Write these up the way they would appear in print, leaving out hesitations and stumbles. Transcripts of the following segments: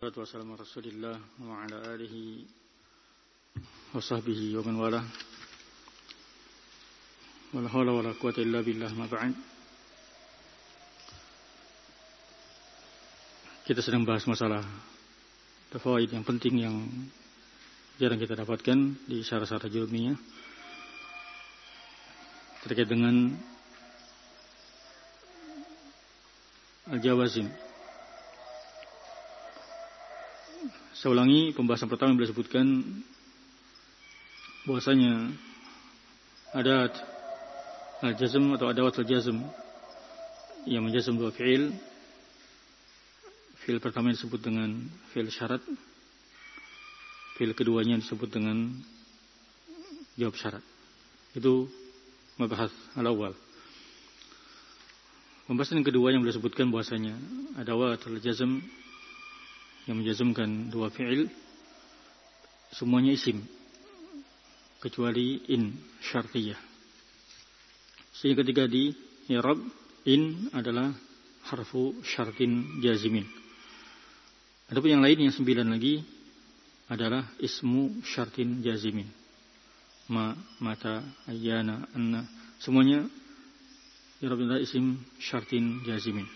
Wassalatu wassalamu ala Rasulillah wa ala alihi wa sahbihi wa man wala. Wala haula wala quwwata illa billah, ma ba'd. Kita sedang bahas masalah fawaid yang penting yang jarang kita dapatkan di syarah-syarah jurumiyah terkait dengan al-jawazim. Saya ulangi, pembahasan pertama yang beliau sebutkan bahwasanya adat al-jazm atau adawat al-jazm yang menjazm dua fi'il. Fi'il pertama yang disebut dengan fi'il syarat, fi'il keduanya disebut dengan jawab syarat. Itu mabahas al-awwal. Pembahasan yang kedua yang beliau sebutkan bahwasanya adawat al-jazm yang menjazmkan dua fi'il semuanya isim kecuali in syartiyah. Sehingga ketika di i'rab in adalah harfu syartin jazimin. Adapun yang lain yang 9 lagi adalah ismu syartin jazimin. Ma, mata, ayyana, anna, semuanya i'rab adalah isim syartin jazimin.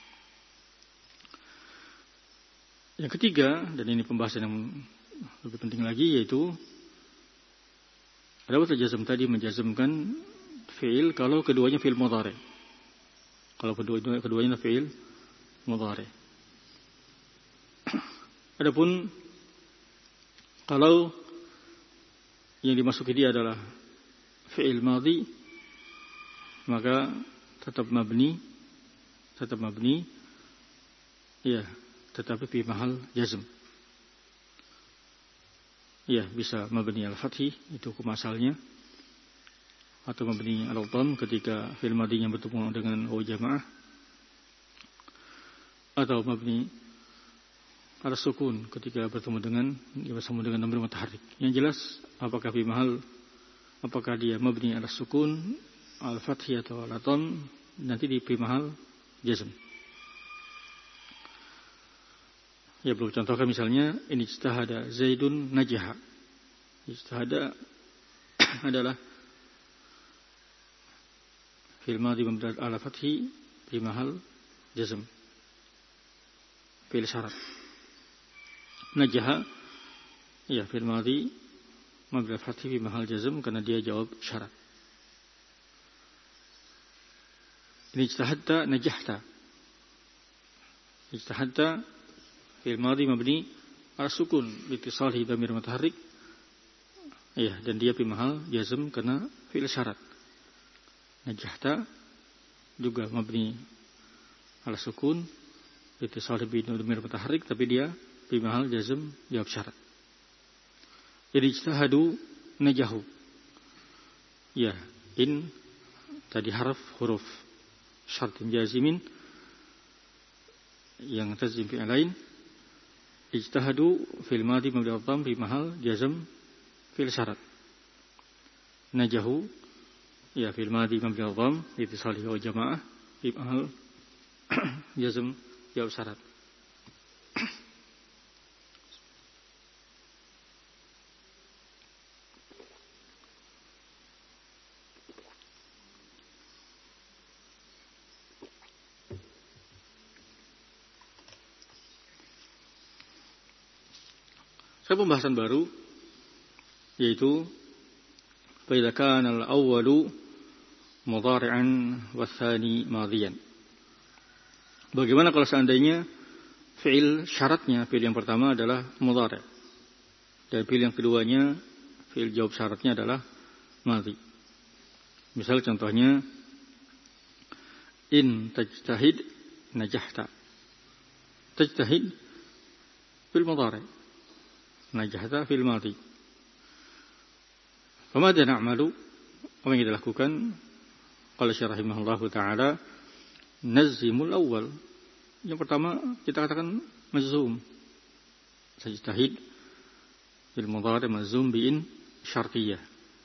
Yang ketiga, dan ini pembahasan yang lebih penting lagi, yaitu adawat al-jazm tadi menjazmkan fi'il kalau keduanya fi'il mudhari. Kalau keduanya fi'il mudhari. Adapun kalau yang dimasuki dia adalah fi'il madhi, maka tetap mabni, ya, tetapi fi mahal jazm. Ya, bisa mabni al-fathi, itu hukum asalnya, atau mabni al-dhamma ketika fi'il madhinya bertemu dengan waw jamaah, atau mabni al-sukun ketika bertemu dengan dhamir mutaharrik. Yang jelas apakah fi mahal, apakah dia mabni al-sukun, al-fathi atau al-dhamma, nanti di fi mahal jazm. Ya, belum contohkan misalnya ini ijtahada Zaidun najaha. Ijtahada adalah fi'il madhi mabni ala fathi fi mahal jazm, fi'il syarat. Najaha, ya, fi'il madhi mabni ala fathi fi mahal jazm karena dia jawab syarat. Ini ijtahadta najahta. Ijtahadta fi'il madhi mabni ala sukun litisalihi dhamir mutaharrik, ya, dan dia fi mahal jazm karena fi'il syarat. Najahta juga mabni ala sukun litisalihi dhamir mutaharrik, tapi dia fi mahal jazm jawab syarat. Jadi ijtahadu najahu, ya, in tadi huruf syartin jazimin yang tazim fi'il lain. Ijtahadu fil madhi mabni al-dhamma fi mahal jazm fil syarat. Najahu, ya, fil madhi mabni al-dhamma litisalihi wa jamaah fi mahal jazm jawab syarat. Pembahasan baru, yaitu fa idza kana al-awwalu mudhari'an wa tsani madhiyan. Bagaimana kalau seandainya fi'il syaratnya, fi'il yang pertama adalah mudhari' dan fi'il yang keduanya, fi'il jawab syaratnya adalah madhi. Misal contohnya in tajtahid najahta. Tajtahid fi'il mudhari', najahta fil madhi. Famadha na'malu? Apa yang kita lakukan? Qala Syekh rahimahullahu taala, nazimul awwal. Yang pertama kita katakan majzum. Sajtahid fil mudhari' majzum bi in syartiyah.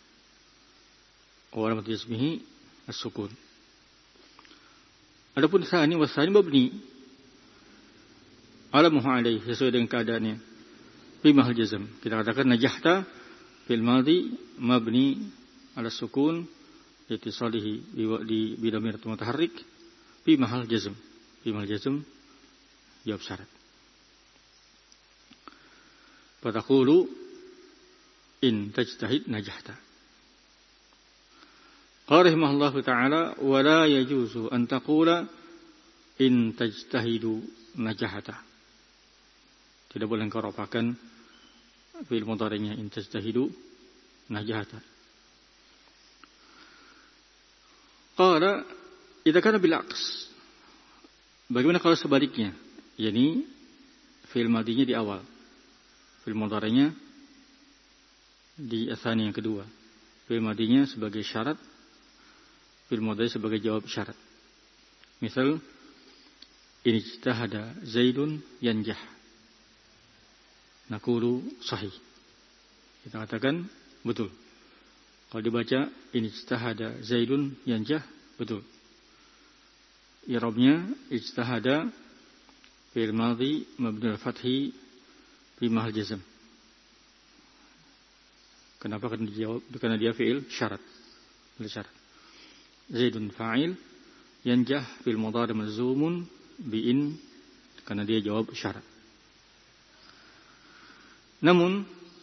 Wa alamat jazmihi as-sukun. Adapun tsani wa tsani mabni alamuhu alaihi, sesuai dengan keadaannya. Fi mahal jazm. Kita katakan najahta fil madhi mabni ala sukun litisalihi bi dhamir mutaharrik fi mahal jazm. Fi mahal jazm jawab syarat. Fataqulu in tajtahid najahta. Qala rahimahullahu ta'ala wa la yajuzu an taqula in tajtahidu najahata. Tidak boleh engkau rafakan fi'il mudhari'nya in tajtahidu najahata. Qala idza kana bil aqs. Bagaimana kalau sebaliknya? Yani fi'il madhinya di awal, fi'il mudhari'nya di atsani yang kedua. Fi'il madhinya sebagai syarat, fi'il mudhari' sebagai jawab syarat. Misal in ijtahada Zaidun yanjah. Naqulu sahih. Kita katakan betul. Kalau dibaca in ijtahada Zaidun yanjah, betul. I'rabnya ijtahada fi'il madhi mabni al-fathi fi mahal jazm. Kenapa? Karena dijawab karena dia fi'il syarat. Fi'il syarat. Zaidun fa'il yanjah fil mudhari' malzumun bi in karena dia jawab syarat. Namun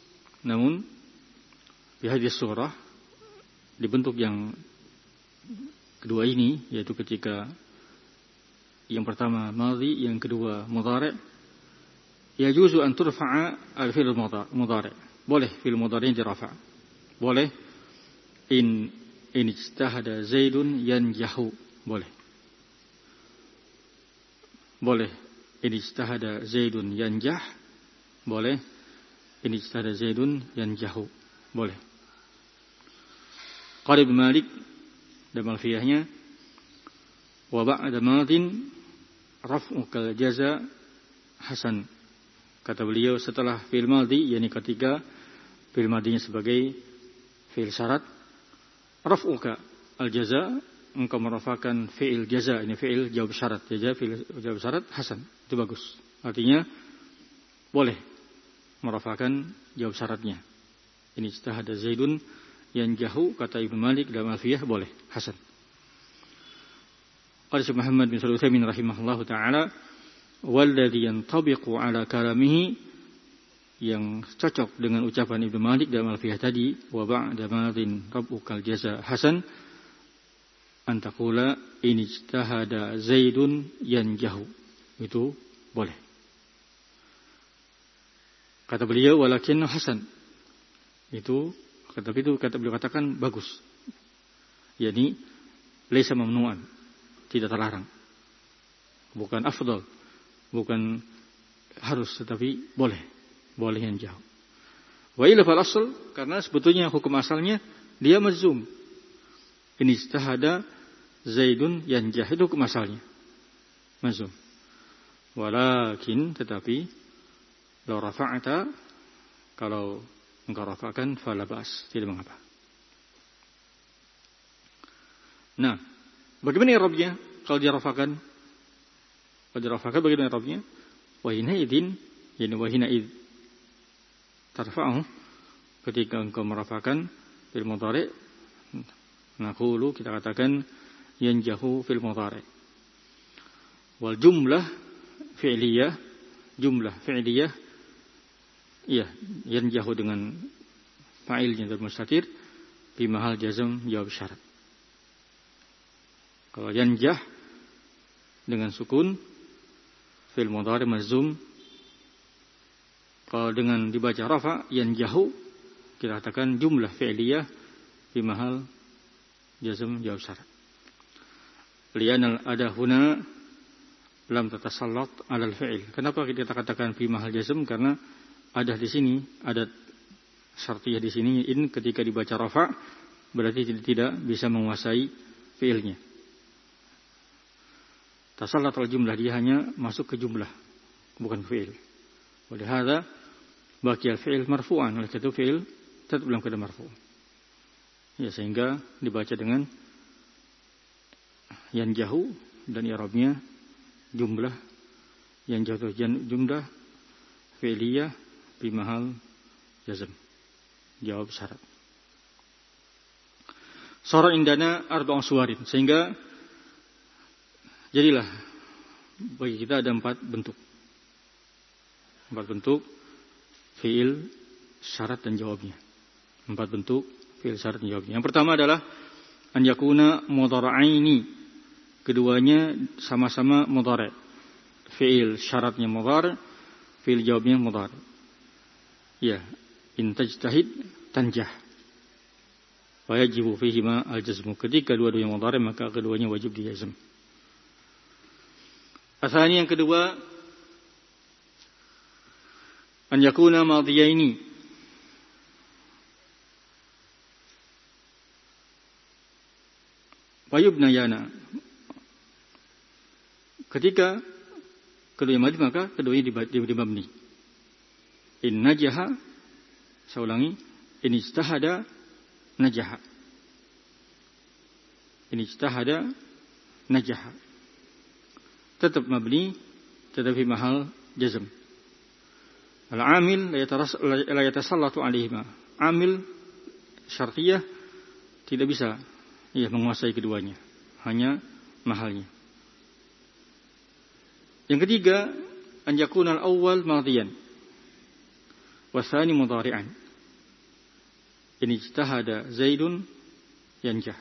di hadis surah di bentuk yang kedua ini, yaitu ketika yang pertama madhi, yang kedua mudhari', yajuzu an turfa'a al-fi'l mudhari'. Boleh fi'il mudhari' dirafa'. Boleh in ijtahada Zaidun yanjahu. Boleh in ijtahada Zaidun yanjah. Boleh in ijtahada Zaidun yanjahu. Boleh. Qala Ibnu Malik dalam alfiyahnya wa ba'da madin raf'uka jaza hasan. Kata beliau setelah fi'il madhi, yakni ketika fi'il madhinya sebagai fi'il syarat, raf'uka al-jaza, engkau merafakan fi'il jaza, ini fi'il jawab syarat, jaza fi'il jawab syarat hasan, itu bagus. Artinya boleh merafakan jawab syaratnya. Ini ijtahada Zaidun yanjahu, kata Ibnu Malik dalam alfiyah, boleh hasan. Qala Syekh Muhammad bin Shalih Al-Utsaimin rahimahullahu taala, walladhi yantabiqu ala kalamihi, yang cocok dengan ucapan Ibnu Malik dalam alfiyah tadi, wa ba'da madin rabbukal jaza hasan, antaqula in ijtahada Zaidun yanjahu. Itu boleh. Kata beliau walakin hasan. Itu kata beliau katakan bagus. Yani laisa mamnu'an, tidak terlarang. Bukan afdal, bukan harus, tetapi boleh yang jauh. Wa ila fal asl, karena sebetulnya hukum asalnya dia majzum. Ini ijtahada Zaidun yanjah, itu hukum asalnya majzum. Walakin, tetapi law rafa'ata, kalau engkau rafa'kan fala ba'as, tidak mengapa. Nah, bagaimana i'rabnya kalau dia rafa'kan? Kalau dia rafa'kan bagaimana i'rabnya? Wa hina idzin, yani wa hina id tarfa'u, ketika engkau merafakan fil mudhari', naqulu, kita katakan yanjahu fil mudhari'. Wal jumlah fi'liyah iya, yanjahu dengan fa'ilnya dan mustatir fi mahal jazm jawab syarat. Kalau yanjah dengan sukun fil mudhari' majzum. Kalau dengan dibaca rafa yanjahu, kita katakan jumlah fi'liyah fi mahal jazm jawab syarat. Li'anal ada huna lam tatasallat 'alal fi'il. Kenapa kita katakan fi mahal jazm? Karena ada di sini, ada syartiyah di sini, in ketika dibaca rafa berarti tidak bisa menguasai fi'ilnya. Tasallat al jumlah, dia hanya masuk ke jumlah, bukan fi'il. Oleh hadza baqi al fi'il marfu'an, oleh itu fi'il tetap dalam keadaan marfu'. Ya, sehingga dibaca dengan yanjahu dan i'rabnya jumlah yanjah itu jumlah fi'liyah fi mahal jazm. Jawab syarat. Sara indana arba'u suwarin, sehingga jadilah bagi kita ada 4 bentuk. 4 bentuk fi'il, syarat dan jawabnya. 4 bentuk fi'il, syarat dan jawabnya. Yang pertama adalah an yakuna mudhara'aini. Keduanya sama-sama mudhari'. Fi'il syaratnya mudhari', fi'il jawabnya mudhari'. Ya, in tajtahid tanjah. Wa yajibu fihima al-jazmu. Ketika dua-duanya mudhari', maka keduanya wajib dijazm. Asalnya yang kedua, an yakuna madhiyaini. Wa yubnayana. Ketika keduanya madhi, maka keduanya dimabni. In najaha, saya ulangi, in ijtahada najaha. In ijtahada najaha. Tetap mabni, tetapi mahal jazm. Al-amil la yatasallatu alaihima. Amil syartiyah tidak bisa menguasai keduanya, hanya mahalnya. Yang ketiga, an yakuna al-awwal madhiyan wa tsani mudhari'an. In ijtahada Zaidun yanjah.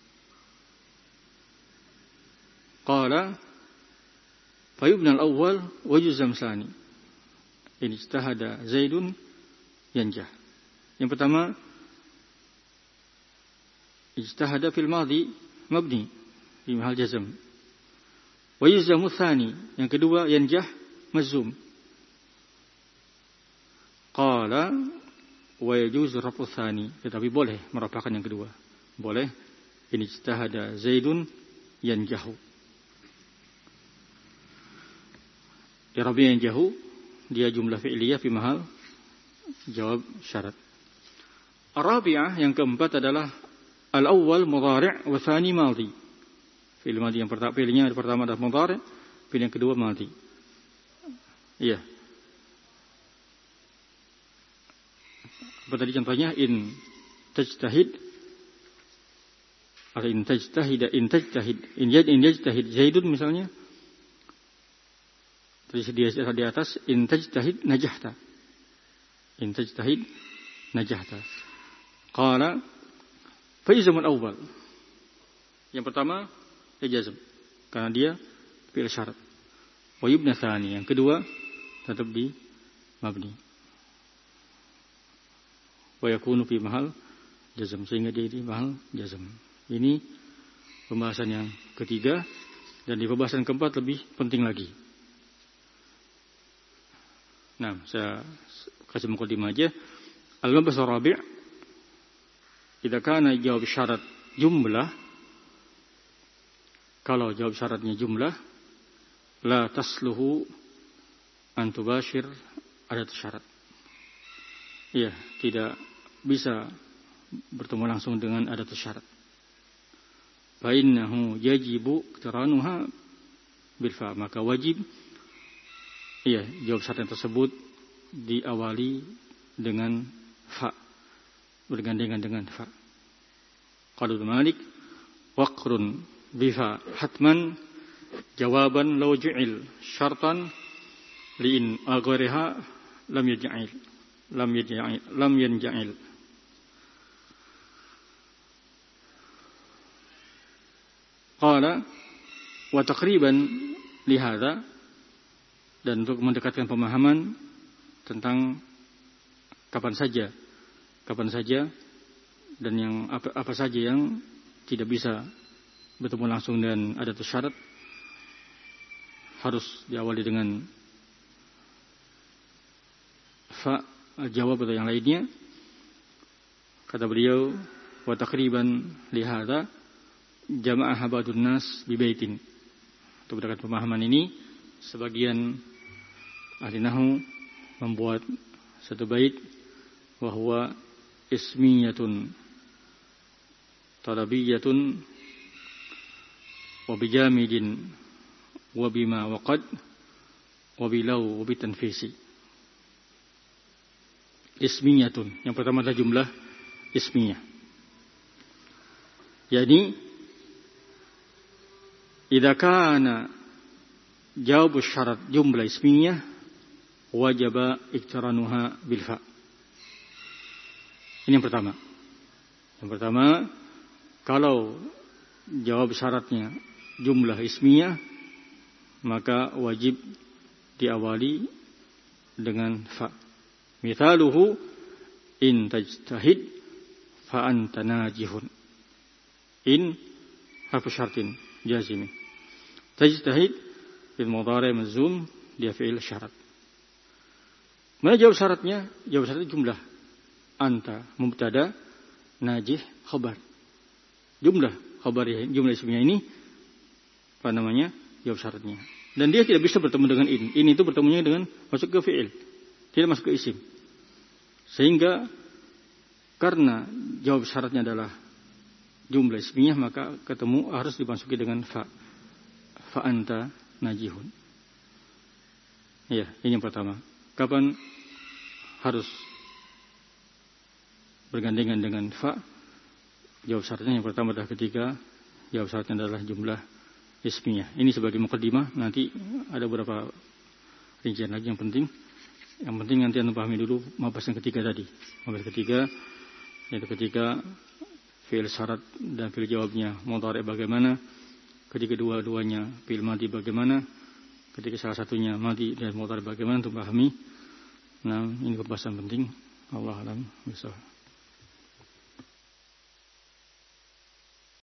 Qala fayubna al-awwal wa yujzam tsani. In ijtahada Zaidun yanjah. Yang pertama, ijtahada fil madhi mabni fi mahal jazm. Wa yujzamu tsani. Yang kedua, yanjah mazmum. Qala wa yajuzu rafu tsani. Tetapi boleh merafakan yang kedua. Boleh. In ijtahada Zaidun yanjahu. I'rab yanjahu, dia jumlah fi'liyah fi mahal jawab syarat. Ar-rabi'ah, yang keempat adalah al-awwal mudhari' wa tsani madhi. Fi'il madhi yang pertama, fi'ilnya pertama adalah mudhari', fi'il yang kedua madhi. Iya. Apa tadi contohnya? In tajtahid atau in yajtahid Zaidun misalnya. Terus di atas in tajtahid najahta. In tajtahid najahta. Qala fa yajzamul awwal. Yang pertama jazm karena dia fi'il syarat. Wa yubna tsani, yang kedua tetap di mabni. Wa yakunu fi mahal jazm, sehingga dia di mahal jazm. Ini pembahasan yang ketiga, dan di pembahasan keempat lebih penting lagi. Nah, saya kasih mukadimah aja. Al-mabhas ar-rabi', idza kana jawab syarat jumlah, kalau jawab syaratnya jumlah, la tasluhu an tubashir adat syarat. Iya, tidak bisa bertemu langsung dengan adat syarat. Fa innahu yajibu iqtiranuha bil fa, maka wajib jawab syarat tersebut diawali dengan fa, bergandengan dengan fa. Qala Malik waqrun bifa hatman jawaban law ju'il syartan li'in aghariha lam yanja'il. Qala wa taqriban lihada, dan untuk mendekatkan pemahaman tentang kapan saja dan yang apa saja yang tidak bisa bertemu langsung dengan adat syarat harus diawali dengan fa, jawab atau yang lainnya. Kata beliau, wa taqriban lihada jama'ah ba'dun nas bi baitin. Untuk mendekatkan pemahaman ini, sebagian ahli nahwu membuat satu bait, wa huwa ismiyatun talabiyatun wa bijamidin wa bima waqad wabilau wabitanfisi. Ismiyatun. Yang pertama adalah jumlah ismiyah. Yani idza kana jawab syarat jumlah ismiyah wajaba iktiranuha bil fa. Ini yang pertama. Yang pertama, kalau jawab syaratnya jumlah ismiyah, maka wajib diawali dengan fa. Mithaluhu in tajtahid fa anta najihun. In harfu syartin jazim. Tajtahid fil mudhari' majzum dia fi'il syarat. Mana jawab syaratnya? Jawab syaratnya jumlah. Anta mubtada, najih khabar. Jumlah khabariyah, jumlah ismiyah ini apa namanya? Jawab syaratnya. Dan dia tidak bisa bertemu dengan in. In itu bertemunya dengan masuk ke fi'il. Tidak masuk ke isim. Sehingga karena jawab syaratnya adalah jumlah ismiyah, maka ketemu harus dimasuki dengan fa. Fa anta najihun. Ya, ini yang pertama. Kapan harus bergandengan dengan fa? Jawab syaratnya yang pertama adalah ketika jawab syaratnya adalah jumlah ismiyah. Ini sebagai muqaddimah, nanti ada beberapa rincian lagi yang penting. Yang penting nanti anda pahami dulu mabahas yang ketiga tadi. Mabahas ketiga yaitu ketika fi'il syarat dan fi'il jawabnya mudhari' bagaimana, ketika dua-duanya fi'il madhi bagaimana, ketika salah satunya madhi dan mudhari' bagaimana untuk pahami. Nah, ini pembahasan penting. Allah a'lam bishawab.